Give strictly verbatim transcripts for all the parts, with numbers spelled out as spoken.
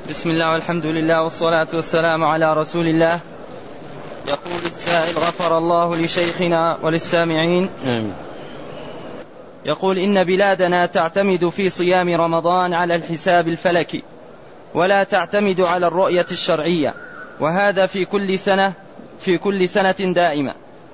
بسم الله والحمد لله والصلاة والسلام على رسول الله. يقول السائل غفر الله لشيخنا وللسامعين. آمين. يقول إن بلادنا تعتمد في صيام رمضان على الحساب الفلكي ولا تعتمد على الرؤية الشرعية، وهذا في كل سنة في كل سنة دائمة.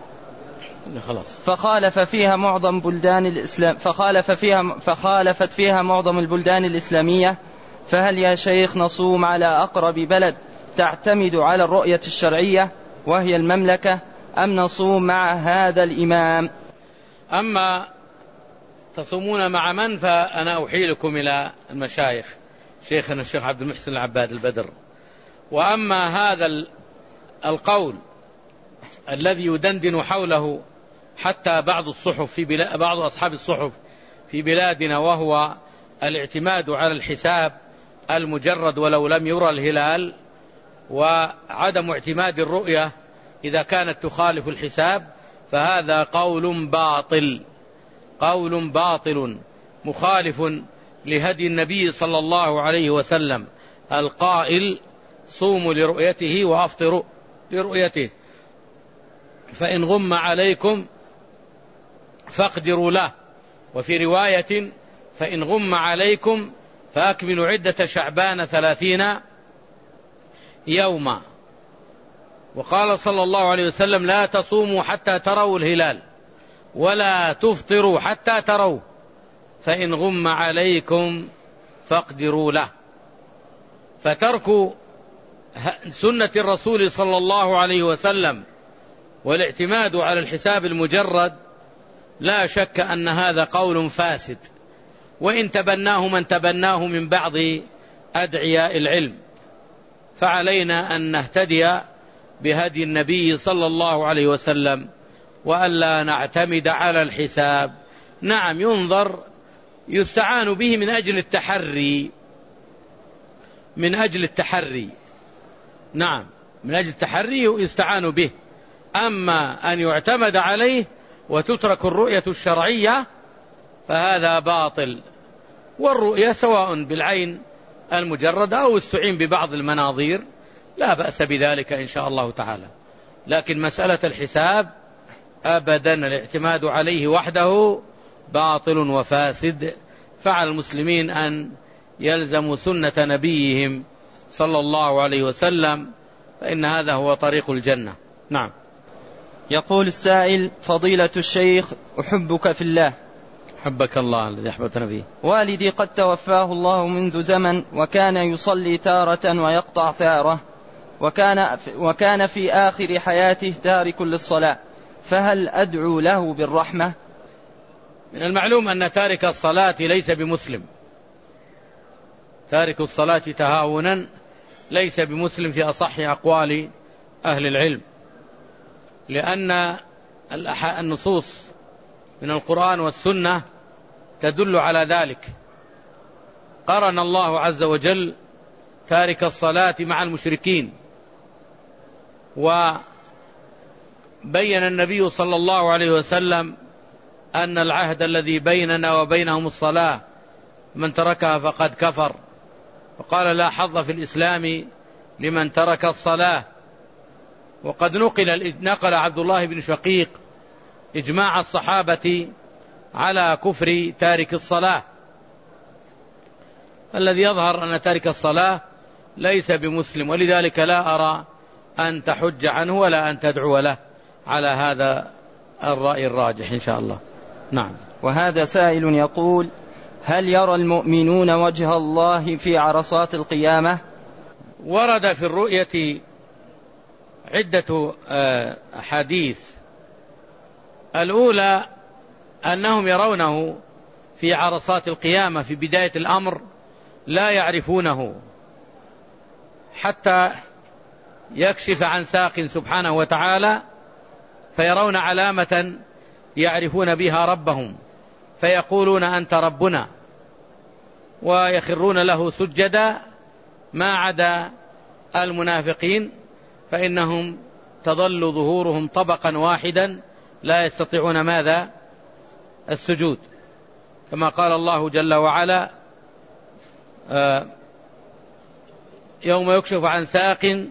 فخالف فيها معظم بلدان الإسلام فخالف فيها فخالفت فيها معظم البلدان الإسلامية. فهل يا شيخ نصوم على أقرب بلد تعتمد على الرؤية الشرعية وهي المملكة، أم نصوم مع هذا الإمام؟ أما تصومون مع من فأنا أحيلكم إلى المشايخ، شيخنا الشيخ عبد المحسن العباد البدر. وأما هذا القول الذي يدندن حوله حتى بعض الصحف في بلاد بعض أصحاب الصحف في بلادنا، وهو الاعتماد على الحساب المجرد ولو لم يرى الهلال، وعدم اعتماد الرؤية إذا كانت تخالف الحساب، فهذا قول باطل قول باطل مخالف لهدي النبي صلى الله عليه وسلم القائل: صوموا لرؤيته وأفطروا لرؤيته، فإن غم عليكم فاقدروا له. وفي رواية: فإن غم عليكم فأكملوا عدة شعبان ثلاثين يوما. وقال صلى الله عليه وسلم: لا تصوموا حتى تروا الهلال ولا تفطروا حتى تروا، فإن غم عليكم فاقدروا له. فترك سنة الرسول صلى الله عليه وسلم والاعتماد على الحساب المجرد لا شك أن هذا قول فاسد، وإن تبناه من تبناه من بعض أدعياء العلم. فعلينا أن نهتدي بهدي النبي صلى الله عليه وسلم وألا نعتمد على الحساب. نعم، ينظر يستعان به من أجل التحري من أجل التحري نعم من أجل التحري يستعان به. أما أن يعتمد عليه وتترك الرؤية الشرعية فهذا باطل. والرؤية سواء بالعين المجرد أو استعين ببعض المناظير لا بأس بذلك إن شاء الله تعالى، لكن مسألة الحساب أبدا الاعتماد عليه وحده باطل وفاسد. فعلى المسلمين أن يلزموا سنة نبيهم صلى الله عليه وسلم، فإن هذا هو طريق الجنة. نعم. يقول السائل: فضيلة الشيخ، أحبك في الله. حبك الله الذي أحببتنا فيه. والدي قد توفاه الله منذ زمن، وكان يصلي تارة ويقطع تارة، وكان وكان في آخر حياته تارك للصلاة، فهل أدعو له بالرحمة؟ من المعلوم أن تارك الصلاة ليس بمسلم، تارك الصلاة تهاونا ليس بمسلم في أصح أقوال أهل العلم، لأن النصوص من القرآن والسنة تدل على ذلك. قرن الله عز وجل تارك الصلاة مع المشركين، وبين النبي صلى الله عليه وسلم أن العهد الذي بيننا وبينهم الصلاة، من تركها فقد كفر، وقال: لا حظ في الإسلام لمن ترك الصلاة. وقد نقل نقل عبد الله بن شقيق إجماع الصحابة على كفر تارك الصلاة. الذي يظهر أن تارك الصلاة ليس بمسلم، ولذلك لا أرى أن تحج عنه ولا أن تدعو له على هذا الرأي الراجح إن شاء الله. نعم. وهذا سائل يقول: هل يرى المؤمنون وجه الله في عرصات القيامة؟ ورد في الرؤية عدة أحاديث. الأولى أنهم يرونه في عرصات القيامة في بداية الأمر لا يعرفونه حتى يكشف عن ساق سبحانه وتعالى، فيرون علامة يعرفون بها ربهم فيقولون: أنت ربنا، ويخرون له سجدا، ما عدا المنافقين فإنهم تظل ظهورهم طبقا واحدا لا يستطيعون ماذا؟ السجود، كما قال الله جل وعلا: يوم يكشف عن ساق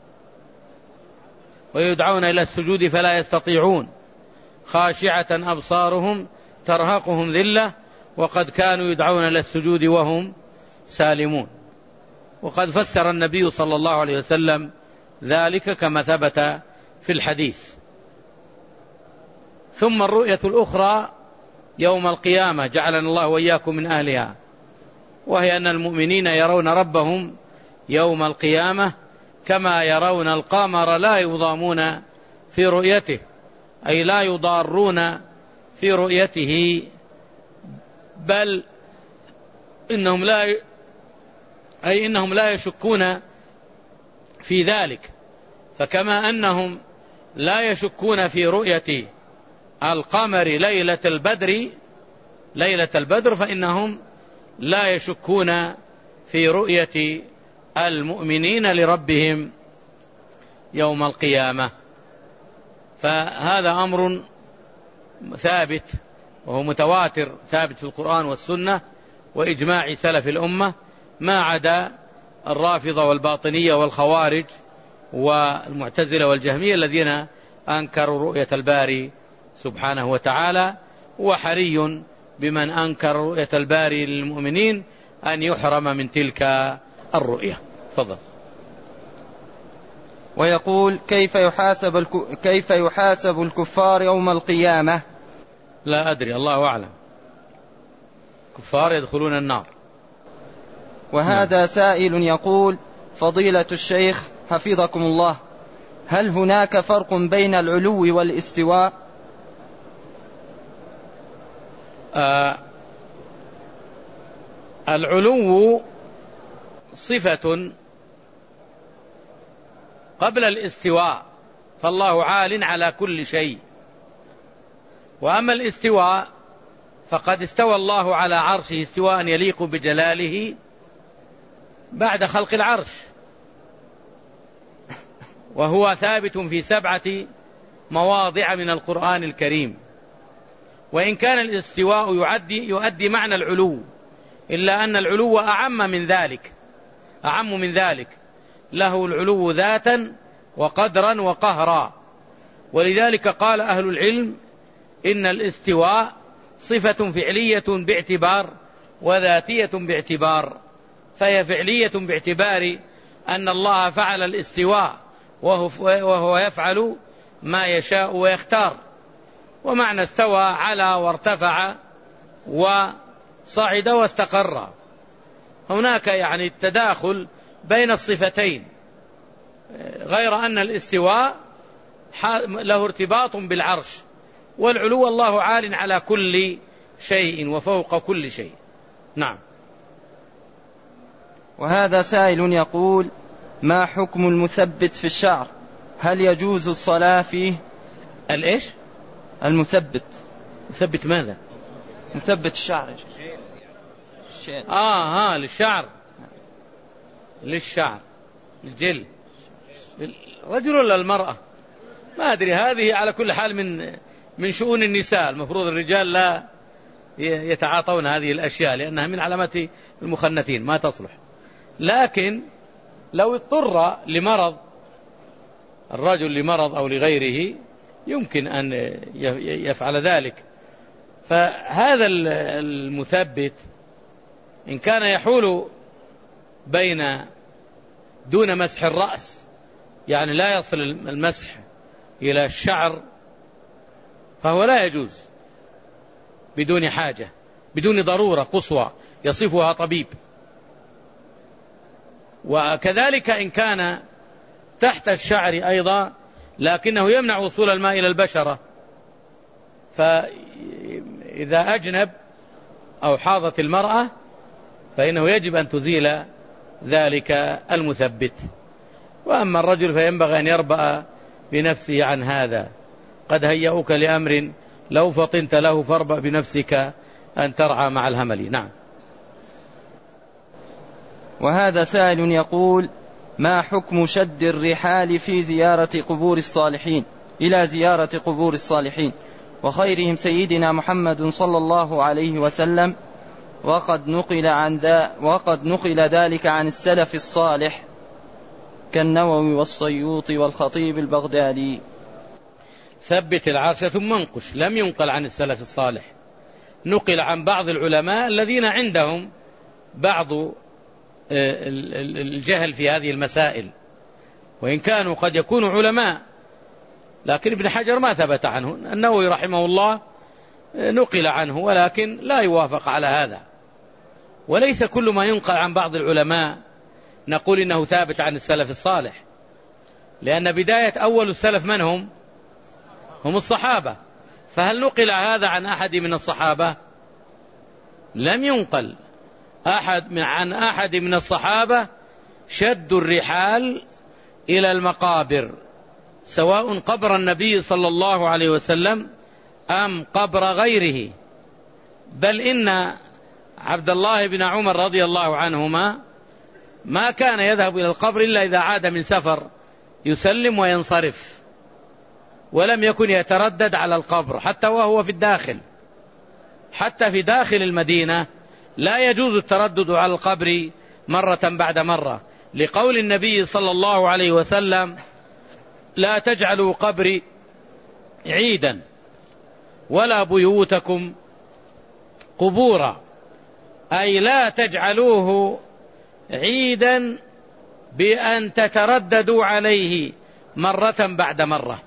ويدعون إلى السجود فلا يستطيعون خاشعة أبصارهم ترهقهم ذلة وقد كانوا يدعون إلى السجود وهم سالمون. وقد فسر النبي صلى الله عليه وسلم ذلك كما ثبت في الحديث. ثم الرؤية الأخرى يوم القيامة جعلنا الله وإياكم من أهلها، وهي أن المؤمنين يرون ربهم يوم القيامة كما يرون القمر لا يضامون في رؤيته، أي لا يضارون في رؤيته، بل إنهم لا أي إنهم لا يشكون في ذلك. فكما أنهم لا يشكون في رؤية القمر ليلة البدر ليلة البدر فإنهم لا يشكون في رؤية المؤمنين لربهم يوم القيامة. فهذا أمر ثابت وهو متواتر ثابت في القرآن والسنة وإجماع سلف الأمة، ما عدا الرافضة والباطنية والخوارج والمعتزلة والجهمية الذين أنكروا رؤية الباري سبحانه وتعالى. وحري بمن أنكر رؤية الباري للمؤمنين أن يحرم من تلك الرؤية. فضل. ويقول كيف يحاسب, الك... كيف يحاسب الكفار يوم القيامة؟ لا أدري، الله أعلم. كفار يدخلون النار. وهذا نعم. سائل يقول فضيلة الشيخ حفظكم الله، هل هناك فرق بين العلو والاستواء؟ آه العلو صفة قبل الاستواء، فالله عال على كل شيء. وأما الاستواء فقد استوى الله على عرشه استواء يليق بجلاله بعد خلق العرش، وهو ثابت في سبعة مواضع من القرآن الكريم. وإن كان الاستواء يؤدي, يؤدي معنى العلو، إلا أن العلو أعم من ذلك أعم من ذلك له العلو ذاتا وقدرا وقهرا. ولذلك قال أهل العلم إن الاستواء صفة فعلية باعتبار وذاتية باعتبار. فهي فعلية باعتبار أن الله فعل الاستواء وهو يفعل ما يشاء ويختار. ومعنى استوى على وارتفع وصعد واستقر، هناك يعني التداخل بين الصفتين، غير أن الاستواء له ارتباط بالعرش، والعلو الله عال على كل شيء وفوق كل شيء. نعم. وهذا سائل يقول ما حكم المثبت في الشعر؟ هل يجوز الصلاة فيه؟ الإيش؟ المثبت. مثبت ماذا؟ مثبت الشعر. آه ها للشعر للشعر الجل الرجل ولا المرأة؟ ما أدري. هذه على كل حال من من شؤون النساء، المفروض الرجال لا يتعاطون هذه الأشياء لأنها من علامات المخنثين ما تصلح. لكن لو اضطر لمرض الرجل لمرض أو لغيره يمكن أن يفعل ذلك. فهذا المثبت إن كان يحول بين دون مسح الرأس، يعني لا يصل المسح إلى الشعر، فهو لا يجوز بدون حاجة، بدون ضرورة قصوى يصفها طبيب. وكذلك إن كان تحت الشعر أيضا لكنه يمنع وصول الماء إلى البشرة، فإذا أجنب أو حاضت المرأة فإنه يجب أن تزيل ذلك المثبت. وأما الرجل فينبغي أن يربأ بنفسه عن هذا. قد هيئوك لأمر لو فطنت له فاربأ بنفسك أن ترعى مع الهمل. نعم. وهذا سائل يقول ما حكم شد الرحال في زيارة قبور الصالحين إلى زيارة قبور الصالحين وخيرهم سيدنا محمد صلى الله عليه وسلم، وقد نقل عن ذا وقد نقل ذلك عن السلف الصالح كالنووي والسيوطي والخطيب البغدادي. ثبت العرش ثم انقش. لم ينقل عن السلف الصالح، نقل عن بعض العلماء الذين عندهم بعض الجهل في هذه المسائل، وإن كانوا قد يكونوا علماء، لكن ابن حجر ما ثبت عنه. النووي رحمه الله نقل عنه ولكن لا يوافق على هذا. وليس كل ما ينقل عن بعض العلماء نقول إنه ثابت عن السلف الصالح، لأن بداية أول السلف من هم؟ هم الصحابة. فهل نقل هذا عن أحد من الصحابة؟ لم ينقل أحد من عن أحد من الصحابة شد الرحال إلى المقابر، سواء قبر النبي صلى الله عليه وسلم أم قبر غيره. بل إن عبد الله بن عمر رضي الله عنهما ما كان يذهب إلى القبر إلا إذا عاد من سفر يسلم وينصرف، ولم يكن يتردد على القبر حتى وهو في الداخل. حتى في داخل المدينة لا يجوز التردد على القبر مرة بعد مرة، لقول النبي صلى الله عليه وسلم: لا تجعلوا قبري عيدا ولا بيوتكم قبورا، أي لا تجعلوه عيدا بأن تترددوا عليه مرة بعد مرة،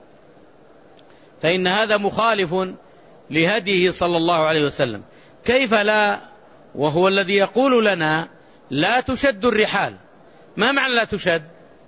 فإن هذا مخالف لهديه صلى الله عليه وسلم. كيف لا وهو الذي يقول لنا لا تشد الرحال؟ ما معنى لا تشد؟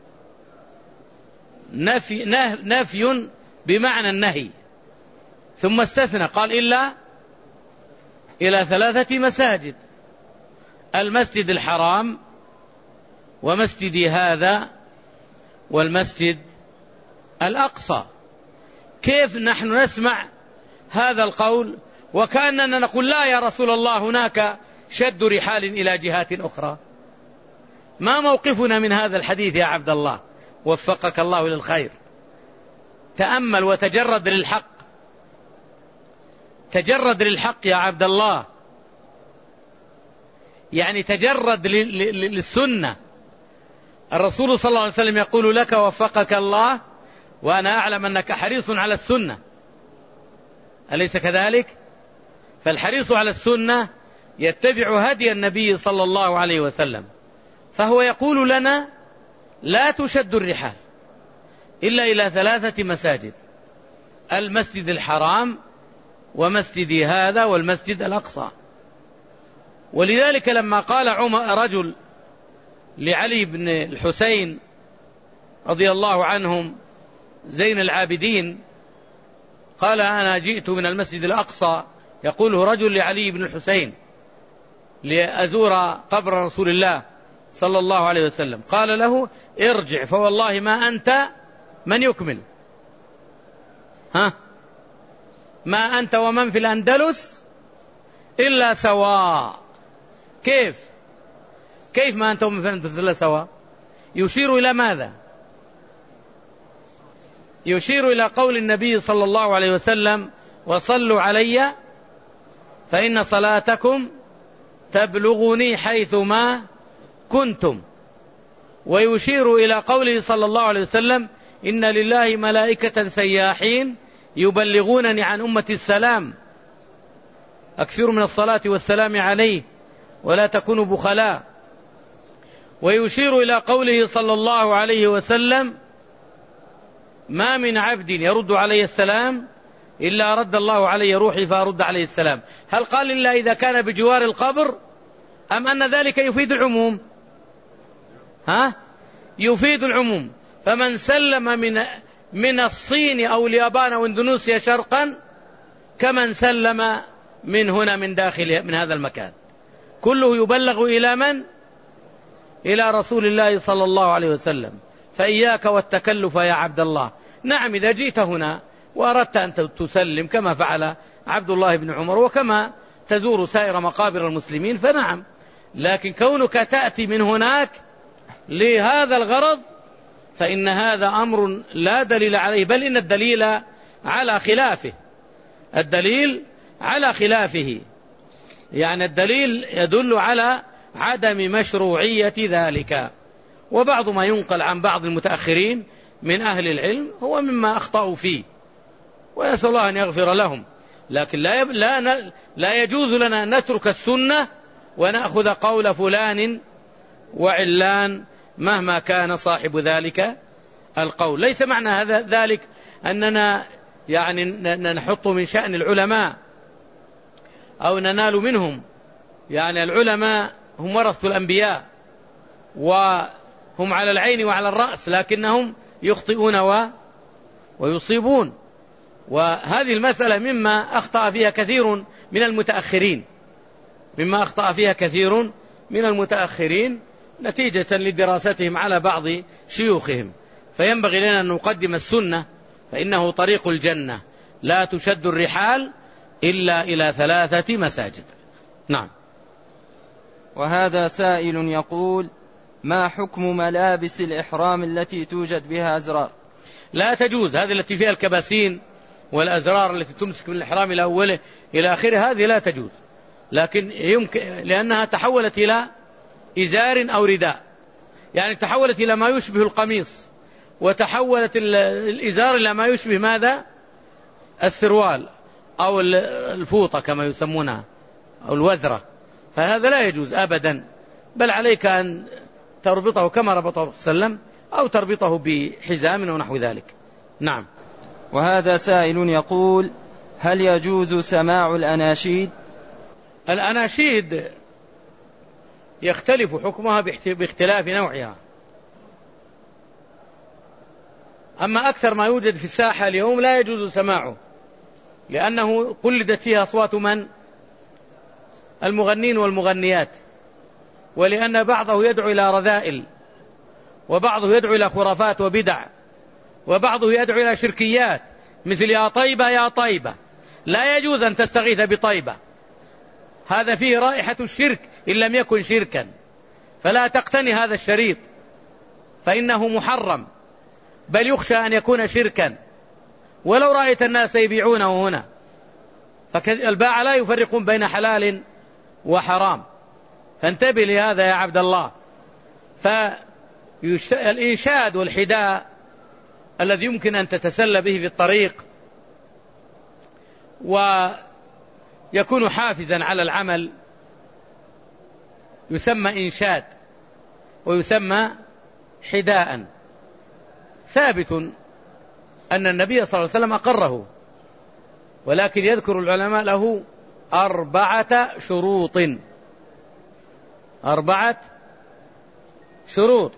نفي, نفي بمعنى النهي، ثم استثنى قال إلا إلى ثلاثة مساجد: المسجد الحرام ومسجدي هذا والمسجد الأقصى. كيف نحن نسمع هذا القول وكأننا نقول: لا يا رسول الله، هناك شد رحال إلى جهات أخرى؟ ما موقفنا من هذا الحديث يا عبد الله؟ وفقك الله للخير. تأمل وتجرد للحق، تجرد للحق يا عبد الله، يعني تجرد للسنة. الرسول صلى الله عليه وسلم يقول لك: وفقك الله، وأنا أعلم أنك حريص على السنة، أليس كذلك؟ فالحريص على السنة يتبع هدي النبي صلى الله عليه وسلم، فهو يقول لنا: لا تشد الرحال إلا إلى ثلاثة مساجد: المسجد الحرام ومسجدي هذا والمسجد الأقصى. ولذلك لما قال عمر رجل لعلي بن الحسين رضي الله عنهم زين العابدين، قال: أنا جئت من المسجد الأقصى، يقوله رجل لعلي بن الحسين، لأزور قبر رسول الله صلى الله عليه وسلم، قال له: ارجع فوالله ما أنت من يكمل، ها ما أنت ومن في الأندلس إلا سواء. كيف كيف ما أنت ومن في الأندلس إلا سواء؟ يشير إلى ماذا؟ يشير إلى قول النبي صلى الله عليه وسلم: وصلوا علي فإن صلاتكم تبلغني حيثما كنتم. ويشير إلى قوله صلى الله عليه وسلم: إن لله ملائكة سياحين يبلغونني عن أمتي السلام، أكثروا من الصلاة والسلام عليه ولا تكونوا بخلاء. ويشير إلى قوله صلى الله عليه وسلم: ما من عبد يرد علي السلام إلا رد الله علي روحي فأرد عليه السلام. هل قال إلا إذا كان بجوار القبر، أم أن ذلك يفيد العموم؟ ها؟ يفيد العموم. فمن سلم من من الصين أو اليابان أو اندونيسيا شرقا كمن سلم من هنا من داخل من هذا المكان، كله يبلغ إلى من؟ إلى رسول الله صلى الله عليه وسلم. فإياك والتكلف يا عبد الله. نعم، إذا جئت هنا وأردت أن تسلم كما فعل عبد الله بن عمر وكما تزور سائر مقابر المسلمين فنعم، لكن كونك تأتي من هناك لهذا الغرض فإن هذا أمر لا دليل عليه، بل إن الدليل على خلافه. الدليل على خلافه، يعني الدليل يدل على عدم مشروعية ذلك. وبعض ما ينقل عن بعض المتأخرين من أهل العلم هو مما أخطأوا فيه، ونسأل الله أن يغفر لهم. لكن لا, يب... لا, ن... لا يجوز لنا أن نترك السنة ونأخذ قول فلان وعلان مهما كان صاحب ذلك القول. ليس معنى هذا ذلك أننا يعني نحط من شأن العلماء أو ننال منهم، يعني العلماء هم ورثة الأنبياء وهم على العين وعلى الرأس، لكنهم يخطئون و... ويصيبون. وهذه المسألة مما أخطأ فيها كثير من المتأخرين مما أخطأ فيها كثير من المتأخرين نتيجة لدراستهم على بعض شيوخهم. فينبغي لنا أن نقدم السنة، فإنه طريق الجنة، لا تشد الرحال إلا إلى ثلاثة مساجد. نعم. وهذا سائل يقول: ما حكم ملابس الإحرام التي توجد بها أزرار؟ لا تجوز. هذه التي فيها الكباسين والأزرار التي تمسك من الإحرام إلى أوله إلى آخره هذه لا تجوز، لكن يمكن لأنها تحولت إلى إزار أو رداء، يعني تحولت إلى ما يشبه القميص، وتحولت الإزار إلى ما يشبه ماذا؟ السروال أو الفوطة كما يسمونها أو الوزرة، فهذا لا يجوز أبدا، بل عليك أن تربطه كما ربطه صلى الله عليه وسلم أو تربطه بحزام ونحو ذلك. نعم. وهذا سائل يقول: هل يجوز سماع الأناشيد؟ الأناشيد يختلف حكمها باختلاف نوعها، أما أكثر ما يوجد في الساحة اليوم لا يجوز سماعه، لأنه قلدت فيها أصوات من؟ المغنين والمغنيات، ولأن بعضه يدعو إلى رذائل، وبعضه يدعو إلى خرافات وبدع، وبعضه يدعو إلى شركيات مثل يا طيبة يا طيبة. لا يجوز أن تستغيث بطيبة، هذا فيه رائحة الشرك إن لم يكن شركا، فلا تقتني هذا الشريط فإنه محرم، بل يخشى أن يكون شركا ولو رأيت الناس يبيعونه هنا. فالباعة لا يفرقون بين حلال وحرام، فانتبه لهذا يا عبد الله. فالإنشاد والحداء الذي يمكن أن تتسلى به في الطريق ويكون حافزا على العمل يسمى إنشاد ويسمى حداء، ثابت أن النبي صلى الله عليه وسلم أقره، ولكن يذكر العلماء له أربعة شروط أربعة شروط.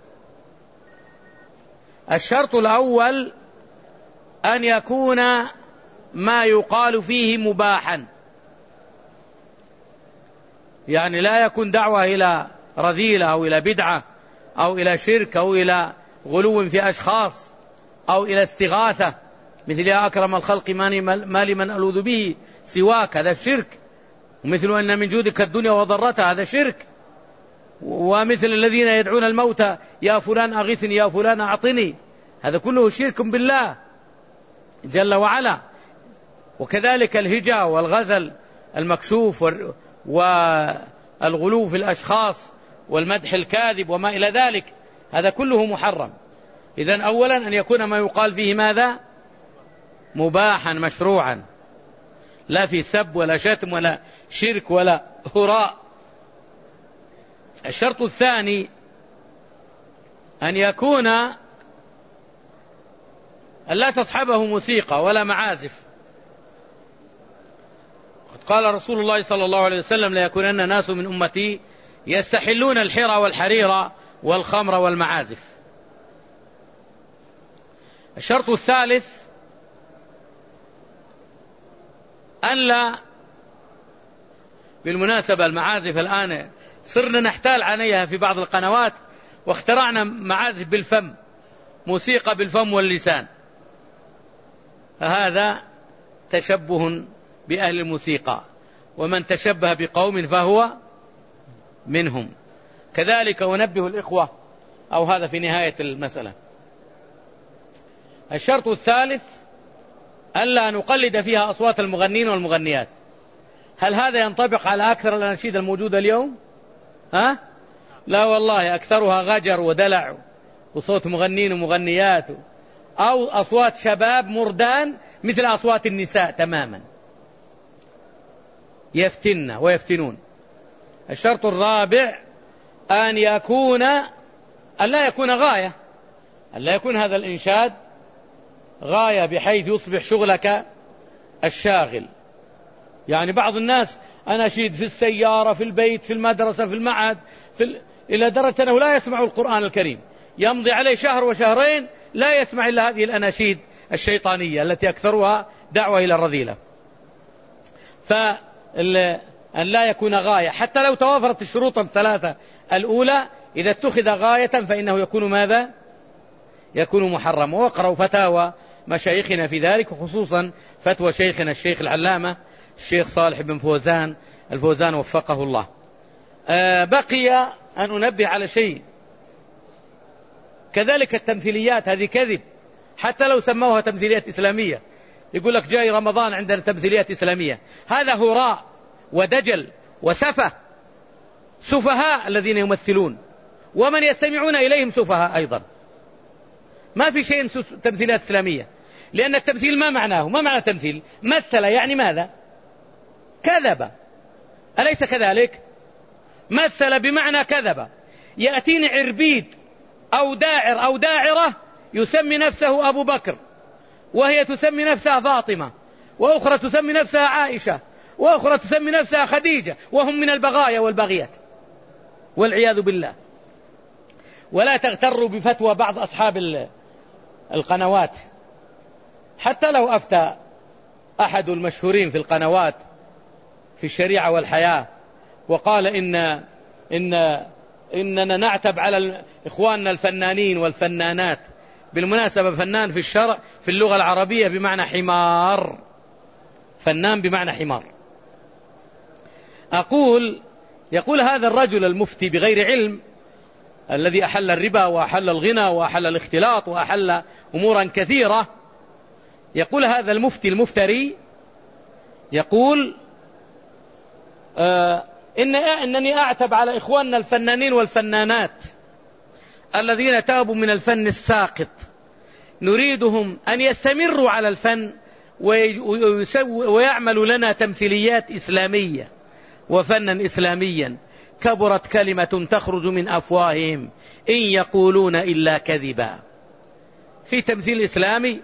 الشرط الأول أن يكون ما يقال فيه مباحا، يعني لا يكون دعوة إلى رذيلة أو إلى بدعة أو إلى شرك أو إلى غلو في أشخاص أو إلى استغاثة مثل يا أكرم الخلق ما لمن ألوذ به سواك، هذا الشرك. ومثل أن من جودك الدنيا وضرتها، هذا شرك. ومثل الذين يدعون الموتى يا فلان أغثني يا فلان أعطني، هذا كله شرك بالله جل وعلا. وكذلك الهجا والغزل المكشوف والغلو في الأشخاص والمدح الكاذب وما إلى ذلك، هذا كله محرم. إذن أولا أن يكون ما يقال فيه ماذا؟ مباحا مشروعا، لا في سب ولا شتم ولا شرك ولا هراء. الشرط الثاني أن يكون أن لا تصحبه موسيقى ولا معازف. قال رسول الله صلى الله عليه وسلم: لا يكونن ناس من أمتي يستحلون الحرى والحرير والخمر والمعازف. الشرط الثالث أن لا، بالمناسبة المعازف الآن صرنا نحتال عليها في بعض القنوات، واخترعنا معازف بالفم، موسيقى بالفم واللسان، فهذا تشبه بأهل الموسيقى، ومن تشبه بقوم فهو منهم. كذلك أنبه الإخوة، أو هذا في نهاية المسألة. الشرط الثالث ألا نقلد فيها أصوات المغنين والمغنيات. هل هذا ينطبق على أكثر الأناشيد الموجودة اليوم؟ ها؟ لا والله أكثرها غجر ودلع وصوت مغنين ومغنيات، أو أصوات شباب مردان مثل أصوات النساء تماما، يفتن ويفتنون. الشرط الرابع أن يكون أن لا يكون غاية، أن لا يكون هذا الإنشاد غاية بحيث يصبح شغلك الشاغل. يعني بعض الناس أناشيد في السيارة، في البيت، في المدرسة، في المعهد، في ال... إلى درجة أنه لا يسمع القرآن الكريم، يمضي عليه شهر وشهرين لا يسمع إلا هذه الأناشيد الشيطانية التي أكثرها دعوة إلى الرذيلة. فأن لا يكون غاية، حتى لو توافرت الشروط الثلاثة الأولى، إذا اتخذ غاية فإنه يكون ماذا؟ يكون محرم. واقرأوا فتاوى مشايخنا في ذلك، وخصوصا فتوى شيخنا الشيخ العلامة الشيخ صالح بن فوزان الفوزان وفقه الله. آه بقي أن أنبه على شيء، كذلك التمثيليات هذه كذب، حتى لو سموها تمثيليات إسلامية، يقول لك جاي رمضان عندنا تمثيليات إسلامية، هذا هراء ودجل وسفه، سفهاء الذين يمثلون، ومن يستمعون إليهم سفهاء أيضا. ما في شيء تمثيلات إسلامية، لأن التمثيل ما معناه، ما معنى تمثيل؟ مثل يعني ماذا؟ كذب، أليس كذلك؟ مثل بمعنى كذب. يأتيني عربيد أو داعر أو داعرة يسمي نفسه أبو بكر، وهي تسمي نفسها فاطمة، وأخرى تسمي نفسها عائشة، وأخرى تسمي نفسها خديجة، وهم من البغايا والبغيات والعياذ بالله. ولا تغتروا بفتوى بعض أصحاب القنوات، حتى لو أفتى أحد المشهورين في القنوات في الشريعة والحياة وقال إن إن إننا نعتب على إخواننا الفنانين والفنانات. بالمناسبة فنان في الشرع في اللغة العربية بمعنى حمار، فنان بمعنى حمار. أقول يقول هذا الرجل المفتي بغير علم الذي أحل الربا وأحل الغنى وأحل الاختلاط وأحل أمورا كثيرة، يقول هذا المفتي المفتري، يقول آه إن إنني أعتب على إخواننا الفنانين والفنانات الذين تابوا من الفن الساقط، نريدهم أن يستمروا على الفن ويعملوا لنا تمثيليات إسلامية وفنا إسلاميا. كبرت كلمة تخرج من أفواههم إن يقولون إلا كذبا. في تمثيل إسلامي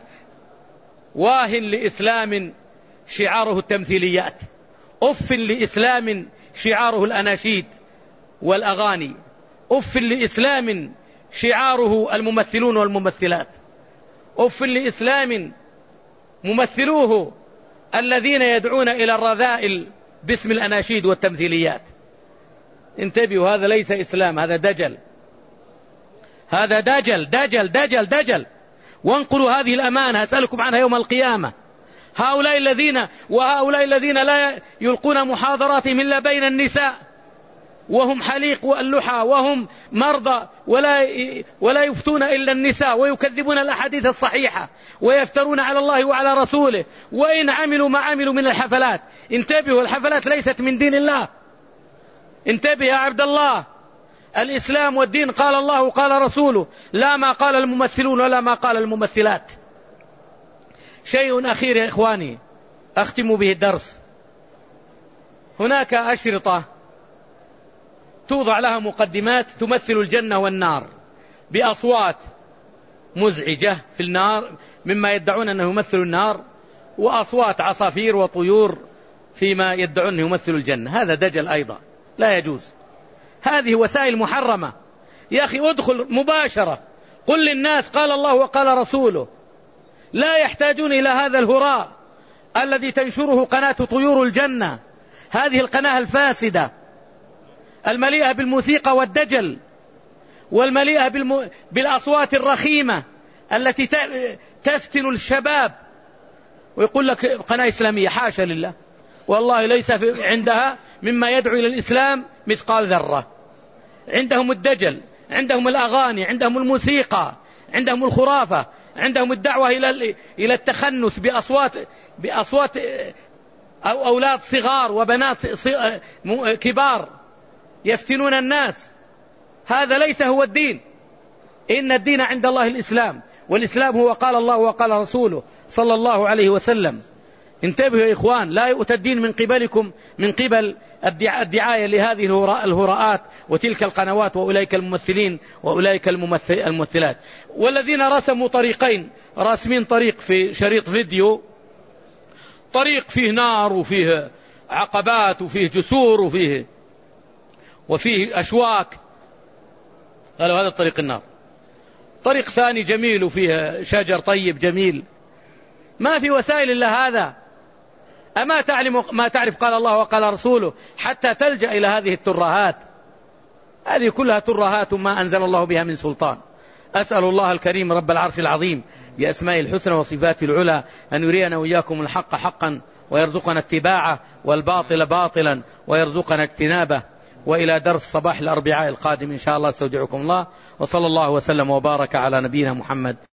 واهن لإسلام شعاره التمثيليات، أف لإسلام شعاره الأناشيد والأغاني، أف لإسلام شعاره الممثلون والممثلات، أف لإسلام ممثلوه الذين يدعون إلى الرذائل باسم الأناشيد والتمثيليات. انتبهوا، هذا ليس إسلام، هذا دجل، هذا دجل دجل دجل دجل. وانقلوا هذه الأمانة أسألكم عنها يوم القيامة. هؤلاء الذين وهؤلاء الذين لا يلقون محاضراتهم إلا بين النساء، وهم حليق واللحى، وهم مرضى، ولا ولا يفتون إلا النساء، ويكذبون الأحاديث الصحيحة، ويفترون على الله وعلى رسوله، وإن عملوا ما عملوا من الحفلات. انتبهوا، الحفلات ليست من دين الله. انتبه يا عبد الله، الإسلام والدين قال الله وقال رسوله، لا ما قال الممثلون ولا ما قال الممثلات. شيء أخير يا إخواني أختم به الدرس، هناك أشرطة توضع لها مقدمات تمثل الجنة والنار بأصوات مزعجة في النار مما يدعون أنه يمثل النار، وأصوات عصافير وطيور فيما يدعون أنه يمثل الجنة. هذا دجل أيضا لا يجوز، هذه وسائل محرمة. يا أخي ادخل مباشرة، قل للناس قال الله وقال رسوله، لا يحتاجون إلى هذا الهراء الذي تنشره قناة طيور الجنة، هذه القناة الفاسدة المليئة بالموسيقى والدجل، والمليئة بالم... بالأصوات الرخيمة التي تفتن الشباب، ويقول لك قناة إسلامية. حاشا لله، والله ليس في عندها مما يدعو إلى الإسلام مثقال ذرة. عندهم الدجل، عندهم الأغاني، عندهم الموسيقى، عندهم الخرافة، عندهم الدعوة إلى إلى التخنث بأصوات بأصوات أو أولاد صغار وبنات كبار يفتنون الناس. هذا ليس هو الدين. إن الدين عند الله الإسلام، والإسلام هو قال الله وقال رسوله صلى الله عليه وسلم. انتبهوا يا إخوان، لا يؤتى الدين من قبلكم من قبل الدعاية لهذه الهراءات وتلك القنوات وأولئك الممثلين وأولئك الممثلات، والذين رسموا طريقين، راسمين طريق في شريط فيديو، طريق فيه نار وفيه عقبات وفيه جسور وفيه وفيه أشواك، قالوا هذا طريق النار. طريق ثاني جميل وفيه شجر طيب جميل، ما في وسائل إلا هذا. أما تعلم ما تعرف قال الله وقال رسوله حتى تلجأ إلى هذه الترهات؟ هذه كلها ترهات ما أنزل الله بها من سلطان. أسأل الله الكريم رب العرش العظيم بأسمائه الحسنى وصفاته العلى أن يرينا وإياكم الحق حقا ويرزقنا اتباعه، والباطل باطلا ويرزقنا اجتنابه. وإلى درس صباح الأربعاء القادم إن شاء الله استودعكم الله، وصلى الله وسلم وبارك على نبينا محمد.